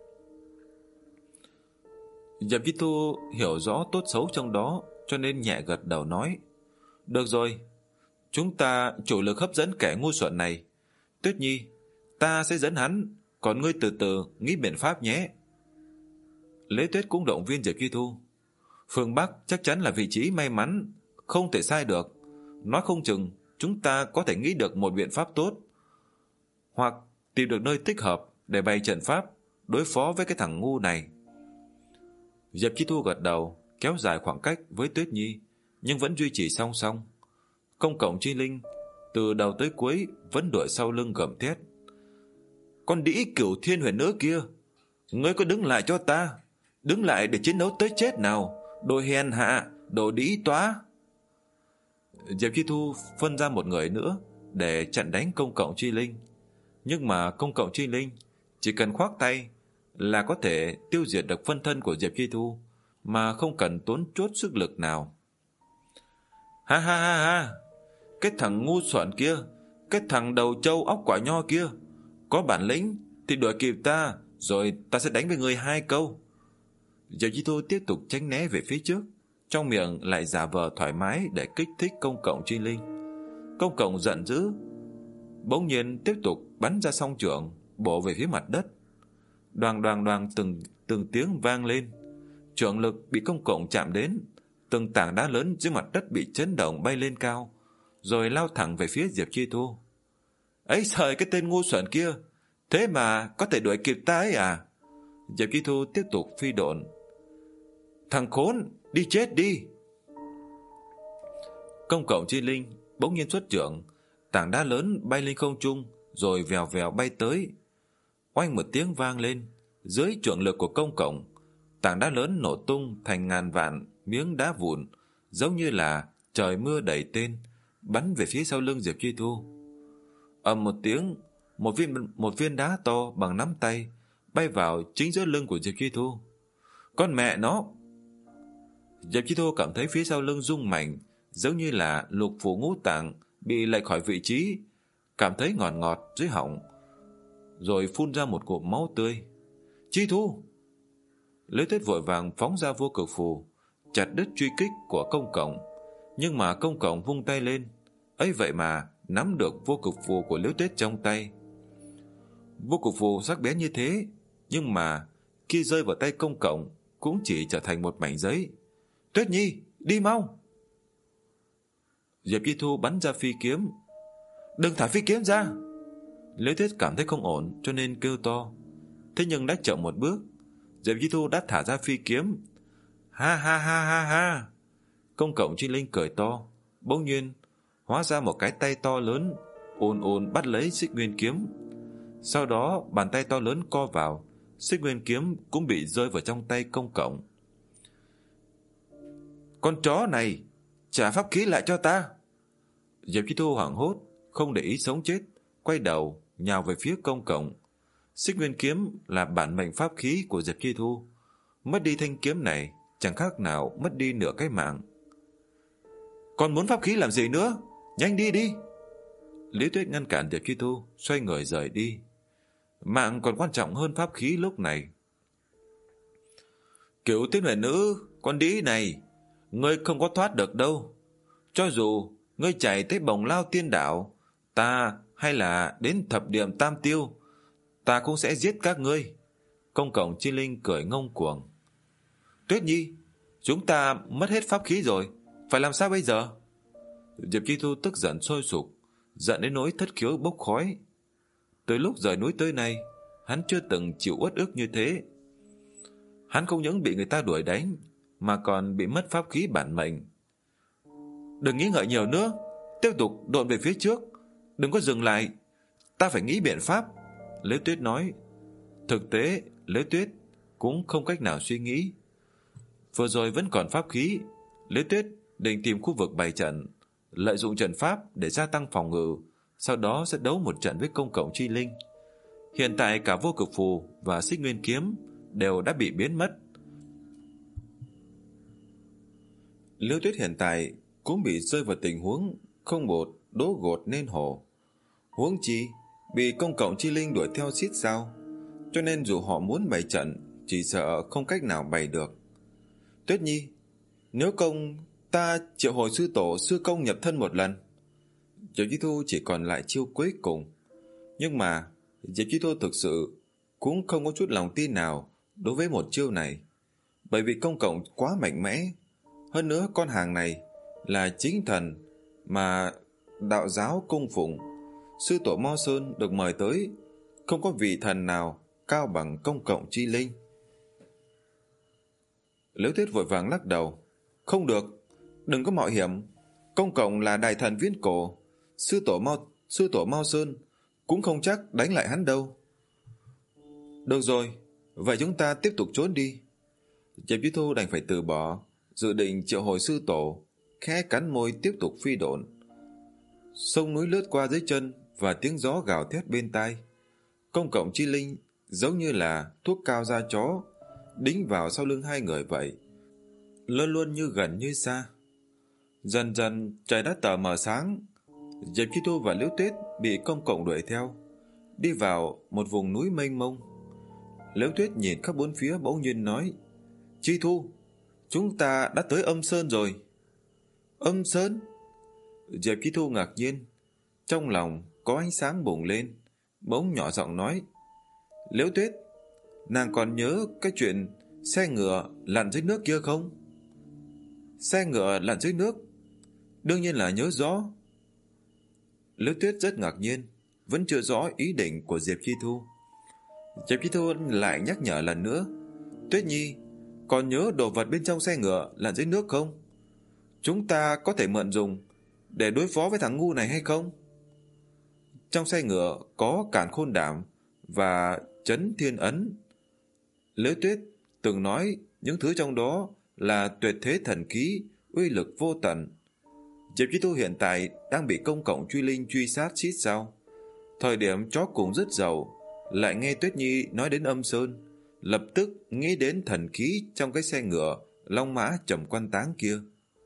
S1: Diệp Chi Thu hiểu rõ tốt xấu trong đó, cho nên nhẹ gật đầu nói. Được rồi, chúng ta chủ lực hấp dẫn kẻ ngu xuẩn này. Tuyết Nhi, ta sẽ dẫn hắn, còn ngươi từ từ nghĩ biện pháp nhé. Liễu Tuyết cũng động viên Diệp Chi Thu. Phương Bắc chắc chắn là vị trí may mắn, không thể sai được. Nói không chừng chúng ta có thể nghĩ được một biện pháp tốt, hoặc tìm được nơi thích hợp để bày trận pháp đối phó với cái thằng ngu này. Diệp Chi Thu gật đầu, kéo dài khoảng cách với Tuyết Nhi, nhưng vẫn duy trì song song. Công cộng chi linh từ đầu tới cuối vẫn đuổi sau lưng gầm thét. Con đĩ Cửu Thiên Huyền Nữ kia, ngươi có đứng lại cho ta, đứng lại để chiến đấu tới chết nào, đồ hèn hạ, đồ đĩ tóa. Diệp Chi Thu phân ra một người nữa để chặn đánh công cộng chi linh, nhưng mà công cộng chi linh chỉ cần khoác tay là có thể tiêu diệt được phân thân của Diệp Chi Thu, mà không cần tốn chút sức lực nào. Ha ha ha ha, cái thằng ngu xuẩn kia, cái thằng đầu trâu óc quả nho kia, có bản lĩnh thì đuổi kịp ta, rồi ta sẽ đánh với người hai câu. Diệp Chi Thu tiếp tục tránh né về phía trước, trong miệng lại giả vờ thoải mái để kích thích Công Cộng Chi Linh. Công Cộng giận dữ, bỗng nhiên tiếp tục bắn ra song chưởng bổ về phía mặt đất. Đoàng đoàng đoàng từng từng tiếng vang lên, chưởng lực bị Công Cộng chạm đến, từng tảng đá lớn dưới mặt đất bị chấn động bay lên cao, rồi lao thẳng về phía Diệp Chi Thu. Ấy trời, cái tên ngu xuẩn kia, thế mà có thể đuổi kịp ta ấy à? Diệp Chi Thu tiếp tục phi độn. Thằng khốn, đi chết đi! Công Cộng Chi Linh bỗng nhiên xuất chưởng, tảng đá lớn bay lên không trung, rồi vèo vèo bay tới. Oanh một tiếng vang lên, dưới chưởng lực của Công Cộng, tảng đá lớn nổ tung thành ngàn vạn miếng đá vụn, giống như là trời mưa đầy tên, bắn về phía sau lưng Diệp Chi Thu. Ầm một tiếng, một viên một viên đá to bằng nắm tay bay vào chính giữa lưng của Diệp Chi Thu. Con mẹ nó! Diệp Chi Thu cảm thấy phía sau lưng rung mạnh, giống như là lục phủ ngũ tạng bị lệch khỏi vị trí, cảm thấy ngọt ngọt dưới họng, rồi phun ra một cụm máu tươi. Chi Thu! Liễu Tuyết vội vàng phóng ra vô cực phù, chặt đứt truy kích của Công Cộng, nhưng mà Công Cộng vung tay lên, ấy vậy mà nắm được vô cực phù của Liễu Tuyết trong tay. Vô cực phù sắc bén như thế, nhưng mà khi rơi vào tay Công Cộng cũng chỉ trở thành một mảnh giấy. Tuyết Nhi, đi mau! Diệp Chi Thu bắn ra phi kiếm. Đừng thả phi kiếm ra! Liễu Tuyết cảm thấy không ổn cho nên kêu to. Thế nhưng đã chậm một bước, Diệp Chi Thu đã thả ra phi kiếm. Ha ha ha ha ha! Công Cộng Chi Linh cười to, bỗng nhiên hóa ra một cái tay to lớn ồn ồn bắt lấy Xích Nguyên kiếm. Sau đó bàn tay to lớn co vào, Xích Nguyên kiếm cũng bị rơi vào trong tay Công Cộng. Con chó này, trả pháp khí lại cho ta! Diệp Chi Thu hoảng hốt, không để ý sống chết, quay đầu nhào về phía Công Cộng. Xích Nguyên kiếm là bản mệnh pháp khí của Diệp Chi Thu, mất đi thanh kiếm này chẳng khác nào mất đi nửa cái mạng. Còn muốn pháp khí làm gì nữa? Nhanh đi đi! Liễu Tuyết ngăn cản Diệp Chi Thu, xoay người rời đi. Mạng còn quan trọng hơn pháp khí lúc này. Kiểu tiên huệ nữ, con đĩ này, ngươi không có thoát được đâu. Cho dù ngươi chạy tới Bồng Lao Tiên Đảo, ta hay là đến thập điểm Tam Tiêu, ta cũng sẽ giết các ngươi. Công Cộng Chi Linh cười ngông cuồng. Tuyết Nhi, chúng ta mất hết pháp khí rồi, phải làm sao bây giờ? Diệp Chi Thu tức giận sôi sục, giận đến nỗi thất khiếu bốc khói. Từ lúc rời núi tới nay, hắn chưa từng chịu uất ức như thế. Hắn không những bị người ta đuổi đánh, mà còn bị mất pháp khí bản mệnh. Đừng nghĩ ngợi nhiều nữa, tiếp tục độn về phía trước, đừng có dừng lại, ta phải nghĩ biện pháp. Liễu Tuyết nói. Thực tế, Liễu Tuyết cũng không cách nào suy nghĩ. Vừa rồi vẫn còn pháp khí, Liễu Tuyết định tìm khu vực bày trận, lợi dụng trận pháp để gia tăng phòng ngự, sau đó sẽ đấu một trận với Công Cộng Chi Linh. Hiện tại cả vô cực phù và Xích Nguyên kiếm đều đã bị biến mất. Liễu Tuyết hiện tại cũng bị rơi vào tình huống không bột đố gột nên hổ. Huống chi bị Công Cộng Chi Linh đuổi theo xiết sao, cho nên dù họ muốn bày trận chỉ sợ không cách nào bày được. Tuyết Nhi, nếu không ta triệu hồi sư tổ sư công nhập thân một lần. Diệp Chi Thu chỉ còn lại chiêu cuối cùng, nhưng mà Diệp Chi Thu thực sự cũng không có chút lòng tin nào đối với một chiêu này, bởi vì Công Cộng quá mạnh mẽ. Hơn nữa con hàng này là chính thần mà đạo giáo cung phụng. Sư tổ Mo Sơn được mời tới, không có vị thần nào cao bằng Công Cộng Chi Linh. Liễu Tuyết vội vàng lắc đầu. Không được, đừng có mạo hiểm. Công Cộng là đại thần viễn cổ, sư tổ Mo, sư tổ Mo Sơn cũng không chắc đánh lại hắn đâu. Được rồi, vậy chúng ta tiếp tục trốn đi. Diệp Chi Thu đành phải từ bỏ, dự định triệu hồi sư tổ, khẽ cắn môi tiếp tục phi độn. Sông núi lướt qua dưới chân và tiếng gió gào thét bên tai. Công Cộng Chi Linh giống như là thuốc cao da chó, đính vào sau lưng hai người vậy, luôn luôn như gần như xa. Dần dần trời đã tờ mờ sáng. Diệp Chi Thu và Liễu Tuyết bị công cộng đuổi theo, đi vào một vùng núi mênh mông. Liễu Tuyết nhìn khắp bốn phía bỗng nhiên nói: Chi Thu, chúng ta đã tới Âm Sơn rồi. Âm Sơn? Diệp Chi Thu ngạc nhiên, trong lòng có ánh sáng bùng lên, bỗng nhỏ giọng nói: Liễu Tuyết, nàng còn nhớ cái chuyện xe ngựa lặn dưới nước kia không? Xe ngựa lặn dưới nước? Đương nhiên là nhớ rõ. Liễu Tuyết rất ngạc nhiên, vẫn chưa rõ ý định của Diệp Chi Thu. Diệp Chi Thu lại nhắc nhở lần nữa: Tuyết Nhi, còn nhớ đồ vật bên trong xe ngựa lặn dưới nước không? Chúng ta có thể mượn dùng để đối phó với thằng ngu này hay không? Trong xe ngựa có Càn Khôn Đảm và Chấn Thiên Ấn. Liễu Tuyết từng nói những thứ trong đó là tuyệt thế thần khí, uy lực vô tận. Diệp Chi Thu hiện tại đang bị công cộng truy linh truy sát xít sao. Thời điểm chó cùng rất giàu, lại nghe Tuyết Nhi nói đến Âm Sơn, lập tức nghĩ đến thần khí trong cái xe ngựa long mã Trầm Quan Táng kia.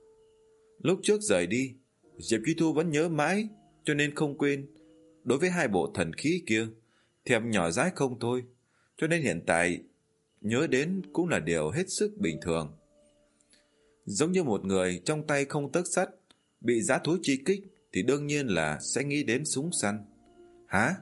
S1: Lúc trước rời đi, Diệp Chi Thu vẫn nhớ mãi, cho nên không quên. Đối với hai bộ thần khí kia, thèm nhỏ dãi không thôi, cho nên hiện tại nhớ đến cũng là điều hết sức bình thường. Giống như một người trong tay không tấc sắt, bị dã thú chi kích thì đương nhiên là sẽ nghĩ đến súng săn. Hả?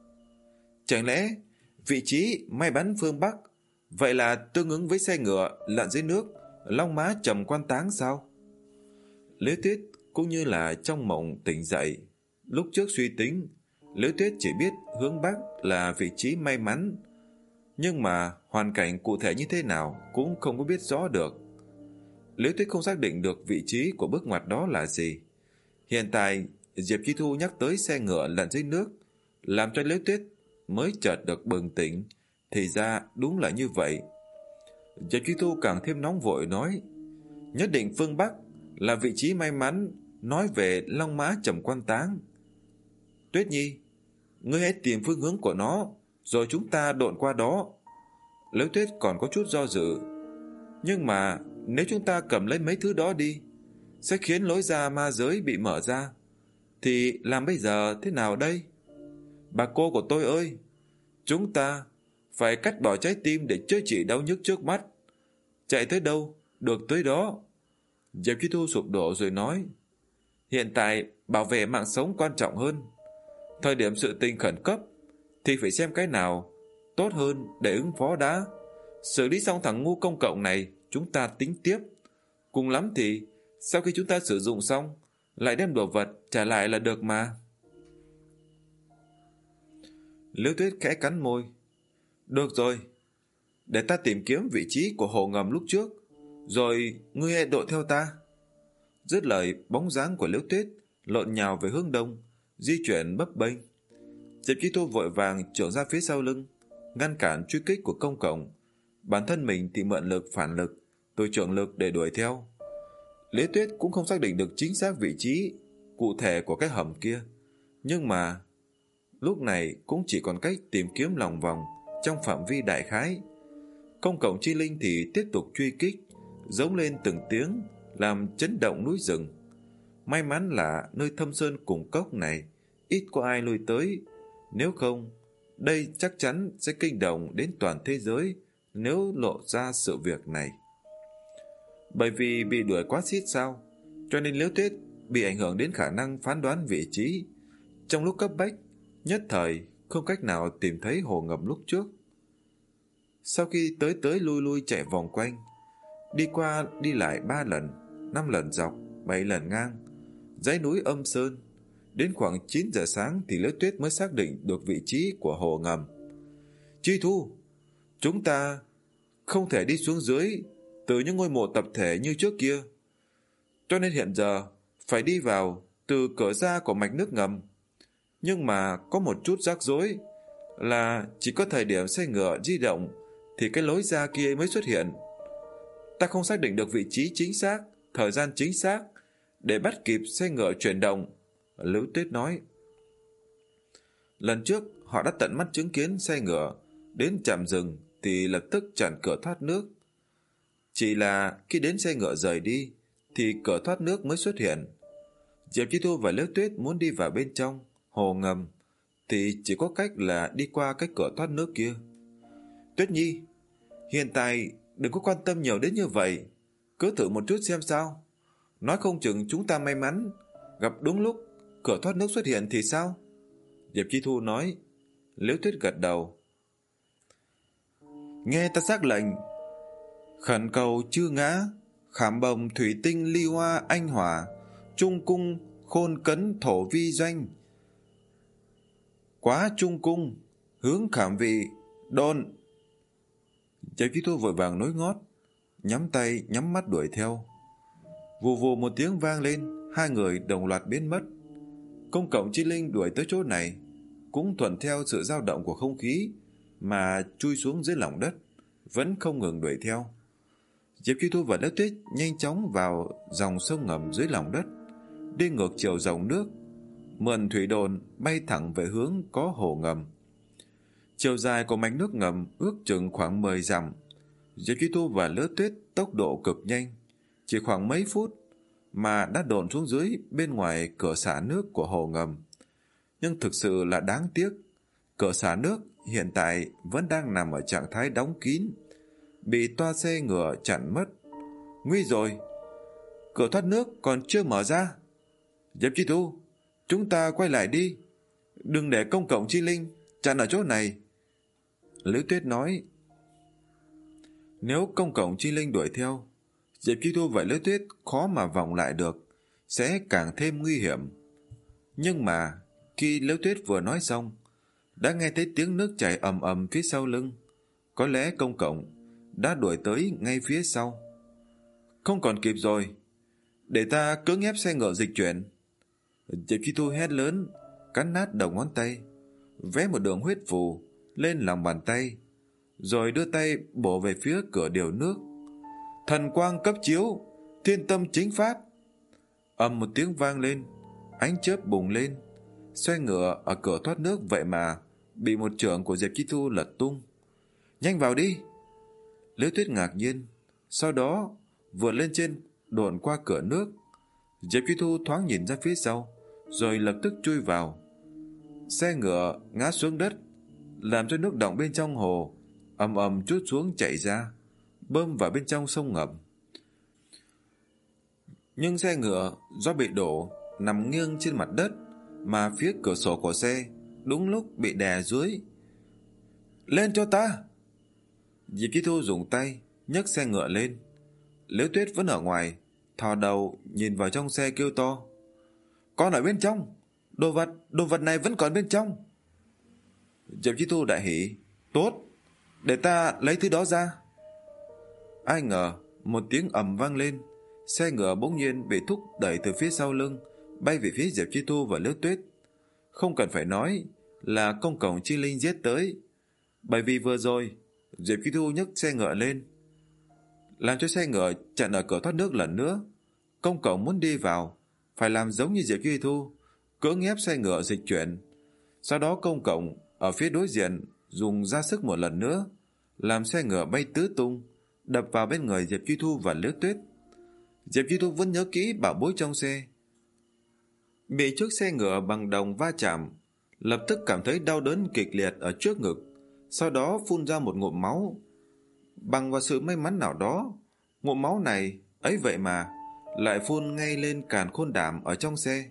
S1: Chẳng lẽ vị trí may bắn phương Bắc vậy là tương ứng với xe ngựa lặn dưới nước long mã Trầm Quan Táng sao? Liễu Tuyết cũng như là trong mộng tỉnh dậy. Lúc trước suy tính, Liễu Tuyết chỉ biết hướng Bắc là vị trí may mắn, nhưng mà hoàn cảnh cụ thể như thế nào cũng không có biết rõ được. Liễu Tuyết không xác định được vị trí của bước ngoặt đó là gì. Hiện tại Diệp Chi Thu nhắc tới xe ngựa lặn dưới nước, làm cho Liễu Tuyết mới chợt được bừng tỉnh. Thì ra đúng là như vậy. Diệp Chi Thu càng thêm nóng vội nói: Nhất định phương Bắc là vị trí may mắn, nói về long mã Trầm Quan Táng. Tuyết Nhi, ngươi hãy tìm phương hướng của nó, rồi chúng ta độn qua đó. Liễu Tuyết còn có chút do dự. Nhưng mà nếu chúng ta cầm lấy mấy thứ đó đi, sẽ khiến lối ra ma giới bị mở ra. Thì làm bây giờ thế nào đây? Bà cô của tôi ơi, chúng ta phải cắt bỏ trái tim để chữa trị đau nhức trước mắt. Chạy tới đâu, được tới đó. Diệp Chi Thu sụp đổ rồi nói: Hiện tại bảo vệ mạng sống quan trọng hơn. Thời điểm sự tình khẩn cấp thì phải xem cái nào tốt hơn để ứng phó đã. Xử lý xong thằng ngu công cộng này, chúng ta tính tiếp. Cùng lắm thì sau khi chúng ta sử dụng xong, lại đem đồ vật trả lại là được mà. Liễu Tuyết khẽ cắn môi. Được rồi, để ta tìm kiếm vị trí của hồ ngầm lúc trước, rồi ngươi hãy đội theo ta. Dứt lời, bóng dáng của Liễu Tuyết lộn nhào về hướng đông, di chuyển bấp bênh. Diệp Chi Thu vội vàng trưởng ra phía sau lưng, ngăn cản truy kích của công cộng. Bản thân mình thì mượn lực phản lực từ trưởng lực để đuổi theo. Liễu Tuyết cũng không xác định được chính xác vị trí cụ thể của cái hầm kia, nhưng mà lúc này cũng chỉ còn cách tìm kiếm lòng vòng trong phạm vi đại khái. Công cộng chi linh thì tiếp tục truy kích, giống lên từng tiếng làm chấn động núi rừng. May mắn là nơi thâm sơn cùng cốc này ít có ai lui tới, nếu không đây chắc chắn sẽ kinh động đến toàn thế giới nếu lộ ra sự việc này. Bởi vì bị đuổi quá xít sao, cho nên Liễu Tuyết bị ảnh hưởng đến khả năng phán đoán vị trí. Trong lúc cấp bách, nhất thời không cách nào tìm thấy hồ ngầm lúc trước. Sau khi tới tới lui lui chạy vòng quanh, đi qua đi lại ba lần, năm lần dọc, bảy lần ngang dãy núi Âm Sơn, đến khoảng chín giờ sáng thì Liễu Tuyết mới xác định được vị trí của hồ ngầm. Chi Thu, chúng ta không thể đi xuống dưới từ những ngôi mộ tập thể như trước kia, cho nên hiện giờ phải đi vào từ cửa ra của mạch nước ngầm. Nhưng mà có một chút rắc rối là chỉ có thời điểm xe ngựa di động thì cái lối ra kia mới xuất hiện. Ta không xác định được vị trí chính xác, thời gian chính xác để bắt kịp xe ngựa chuyển động, Liễu Tuyết nói. Lần trước họ đã tận mắt chứng kiến xe ngựa đến trạm rừng thì lập tức chặn cửa thoát nước. Chỉ là khi đến xe ngựa rời đi thì cửa thoát nước mới xuất hiện. Diệp Chi Thu và Liễu Tuyết muốn đi vào bên trong hồ ngầm thì chỉ có cách là đi qua cái cửa thoát nước kia. Tuyết Nhi, hiện tại đừng có quan tâm nhiều đến như vậy, cứ thử một chút xem sao. Nói không chừng chúng ta may mắn gặp đúng lúc cửa thoát nước xuất hiện thì sao? Diệp Chi Thu nói. Liễu Tuyết gật đầu. Nghe ta xác lệnh. Khẩn cầu chư ngã, khảm bồng thủy tinh ly hoa anh hỏa, trung cung khôn cấn thổ vi doanh. Quá trung cung, hướng khảm vị, đôn. Diệp Chi Thu vội vàng nối ngót, nhắm tay nhắm mắt đuổi theo. Vù vù một tiếng vang lên, hai người đồng loạt biến mất. Công cộng chi linh đuổi tới chỗ này cũng thuận theo sự dao động của không khí mà chui xuống dưới lòng đất, vẫn không ngừng đuổi theo. Diệp Chi Thu và Liễu Tuyết nhanh chóng vào dòng sông ngầm dưới lòng đất, đi ngược chiều dòng nước, mượn thủy đồn bay thẳng về hướng có hồ ngầm. Chiều dài của mạch nước ngầm ước chừng khoảng mười dặm. Diệp Chi Thu và Liễu Tuyết tốc độ cực nhanh, chỉ khoảng mấy phút mà đã đồn xuống dưới bên ngoài cửa xả nước của hồ ngầm. Nhưng thực sự là đáng tiếc, cửa xả nước hiện tại vẫn đang nằm ở trạng thái đóng kín, bị toa xe ngựa chặn mất. Nguy rồi, cửa thoát nước còn chưa mở ra. Diệp Chi Thu, chúng ta quay lại đi, đừng để công cộng chi linh chặn ở chỗ này. Liễu Tuyết nói. Nếu công cộng chi linh đuổi theo, Diệp Chi Thu và Liễu Tuyết khó mà vòng lại được, sẽ càng thêm nguy hiểm. Nhưng mà khi Liễu Tuyết vừa nói xong, đã nghe thấy tiếng nước chảy ầm ầm phía sau lưng. Có lẽ công cộng đã đuổi tới ngay phía sau. Không còn kịp rồi, để ta cưỡng ép xe ngựa dịch chuyển. Diệp Chi Thu hét lớn, cắn nát đầu ngón tay, vẽ một đường huyết phù lên lòng bàn tay, rồi đưa tay bổ về phía cửa điều nước. Thần quang cấp chiếu, thiên tâm chính pháp. Ầm một tiếng vang lên, ánh chớp bùng lên. Xe ngựa ở cửa thoát nước vậy mà bị một chưởng của Diệp Chi Thu lật tung. Nhanh vào đi. Liễu Tuyết ngạc nhiên, sau đó vượt lên trên độn qua cửa nước. Diệp Chi Thu thoáng nhìn ra phía sau, rồi lập tức chui vào. Xe ngựa ngã xuống đất, làm cho nước đọng bên trong hồ ầm ầm trút xuống chảy ra, bơm vào bên trong sông ngầm. Nhưng xe ngựa do bị đổ nằm nghiêng trên mặt đất, mà phía cửa sổ của xe đúng lúc bị đè dưới. Lên cho ta! Diệp Chi Thu dùng tay nhấc xe ngựa lên. Liễu Tuyết vẫn ở ngoài, thò đầu nhìn vào trong xe kêu to. Con ở bên trong! Đồ vật, đồ vật này vẫn còn bên trong! Diệp Chi Thu đại hỉ. Tốt! Để ta lấy thứ đó ra. Ai ngờ một tiếng ầm vang lên, xe ngựa bỗng nhiên bị thúc đẩy từ phía sau lưng, bay về phía Diệp Chi Thu và Liễu Tuyết. Không cần phải nói là công cộng chi linh giết tới, bởi vì vừa rồi Diệp Chi Thu nhấc xe ngựa lên, làm cho xe ngựa chặn ở cửa thoát nước lần nữa. Công cộng muốn đi vào phải làm giống như Diệp Chi Thu, cưỡng ép xe ngựa dịch chuyển. Sau đó công cộng ở phía đối diện dùng ra sức một lần nữa, làm xe ngựa bay tứ tung, đập vào bên người Diệp Chi Thu và Liễu Tuyết. Diệp Chi Thu vẫn nhớ kỹ bảo bối trong xe. Bị chiếc xe ngựa bằng đồng va chạm, lập tức cảm thấy đau đớn kịch liệt ở trước ngực, sau đó phun ra một ngụm máu. Bằng vào sự may mắn nào đó, ngụm máu này ấy vậy mà lại phun ngay lên càn khôn đảm ở trong xe.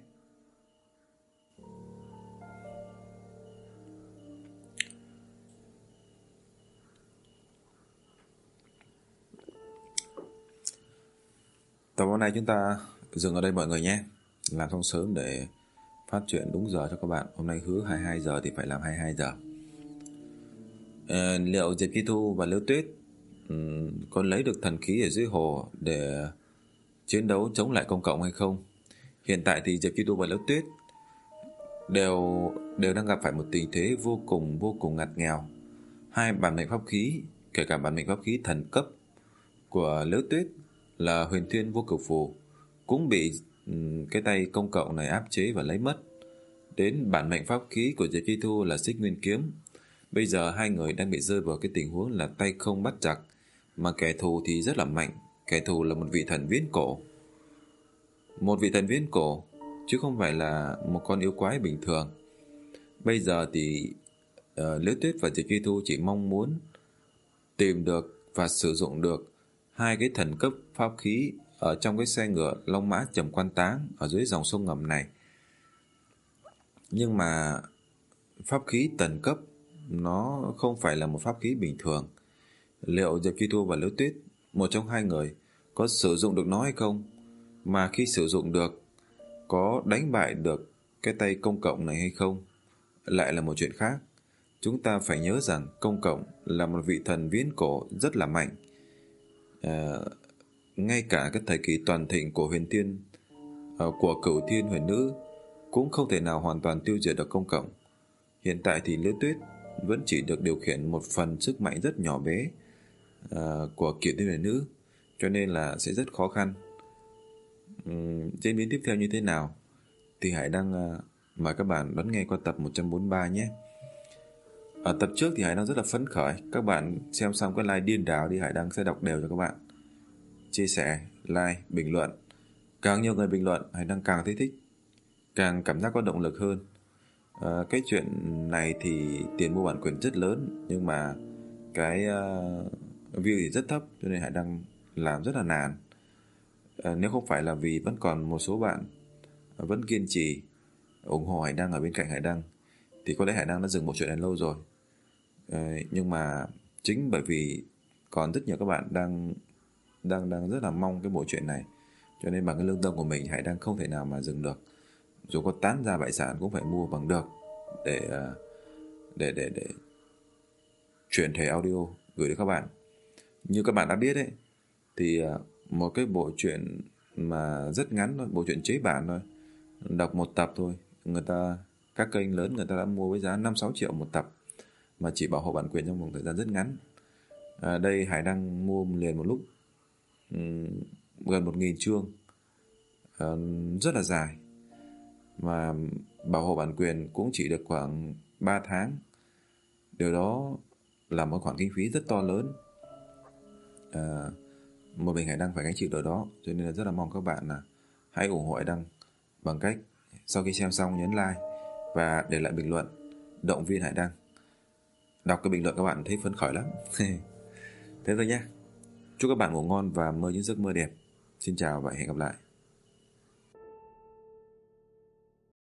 S1: Tập hôm nay chúng ta dừng ở đây mọi người nhé. Làm xong sớm để phát chuyện đúng giờ cho các bạn. Hôm nay hứa hai mươi hai giờ thì phải làm hai mươi hai giờ. À, liệu Diệp Chi Thu và Liễu Tuyết um, có lấy được thần khí ở dưới hồ để chiến đấu chống lại công cộng hay không? Hiện tại thì Diệp Chi Thu và Liễu Tuyết đều đều đang gặp phải một tình thế vô cùng vô cùng ngặt nghèo. Hai bản mệnh pháp khí, kể cả bản mệnh pháp khí thần cấp của Liễu Tuyết là Huyền Thiên Vô Cực Phù, cũng bị um, cái tay công cộng này áp chế và lấy mất. Đến bản mệnh pháp khí của Diệp Chi Thu là Xích Nguyên Kiếm. Bây giờ hai người đang bị rơi vào cái tình huống là tay không bắt chặt, mà kẻ thù thì rất là mạnh. Kẻ thù là một vị thần viễn cổ. Một vị thần viễn cổ, chứ không phải là một con yêu quái bình thường. Bây giờ thì uh, Liễu Tuyết và Diệp Chi Thu chỉ mong muốn tìm được và sử dụng được hai cái thần cấp pháp khí ở trong cái xe ngựa Long Mã Trầm Quan Táng ở dưới dòng sông ngầm này. Nhưng mà pháp khí tần cấp nó không phải là một pháp khí bình thường. Liệu Diệp Chi Thu và Liễu Tuyết, một trong hai người, có sử dụng được nó hay không? Mà khi sử dụng được, có đánh bại được cái tay công cộng này hay không, lại là một chuyện khác. Chúng ta phải nhớ rằng công cộng là một vị thần viễn cổ rất là mạnh. À, ngay cả cái thời kỳ toàn thịnh của huyền thiên, của Cửu Thiên Huyền Nữ cũng không thể nào hoàn toàn tiêu diệt được công cộng. Hiện tại thì Liễu Tuyết vẫn chỉ được điều khiển một phần sức mạnh rất nhỏ bé uh, của Cửu Thiên Huyền Nữ, cho nên là sẽ rất khó khăn. um, Diễn biến tiếp theo như thế nào thì Hải đang uh, mời các bạn đón nghe qua tập một trăm bốn mươi ba nhé. Ở tập trước thì Hải đang rất là phấn khởi. Các bạn xem xong cái like điên đảo đi, Hải đang sẽ đọc đều cho các bạn. Chia sẻ, like, bình luận. Càng nhiều người bình luận, Hải đang càng thấy thích, càng cảm giác có động lực hơn. à, Cái chuyện này thì tiền mua bản quyền rất lớn, nhưng mà cái uh, view thì rất thấp, cho nên Hải đang làm rất là nản. à, Nếu không phải là vì vẫn còn một số bạn vẫn kiên trì ủng hộ Hải Đăng ở bên cạnh Hải Đăng, thì có lẽ Hải Đăng đã dừng bộ chuyện này lâu rồi. à, Nhưng mà chính bởi vì còn rất nhiều các bạn đang đang đang rất là mong cái bộ chuyện này, cho nên bằng cái lương tâm của mình, Hải Đăng không thể nào mà dừng được. Dù có tán ra bại sản cũng phải mua bằng được để để để để chuyển thể audio gửi đến các bạn. Như các bạn đã biết ấy, thì một cái bộ truyện mà rất ngắn thôi, bộ truyện chế bản thôi, đọc một tập thôi, người ta, các kênh lớn người ta đã mua với giá năm sáu triệu một tập, mà chỉ bảo hộ bản quyền trong một thời gian rất ngắn. à, Đây Hải Đăng mua liền một lúc um, gần một nghìn chương, uh, rất là dài, mà bảo hộ bản quyền cũng chỉ được khoảng ba tháng. Điều đó là một khoản kinh phí rất to lớn, à, một mình Hải Đăng phải gánh chịu điều đó. Cho nên là rất là mong các bạn là hãy ủng hộ Hải Đăng bằng cách sau khi xem xong nhấn like và để lại bình luận động viên Hải Đăng. Đọc cái bình luận các bạn thấy phấn khởi lắm. Thế thôi nhé. Chúc các bạn ngủ ngon và mơ những giấc mơ đẹp. Xin chào và hẹn gặp lại.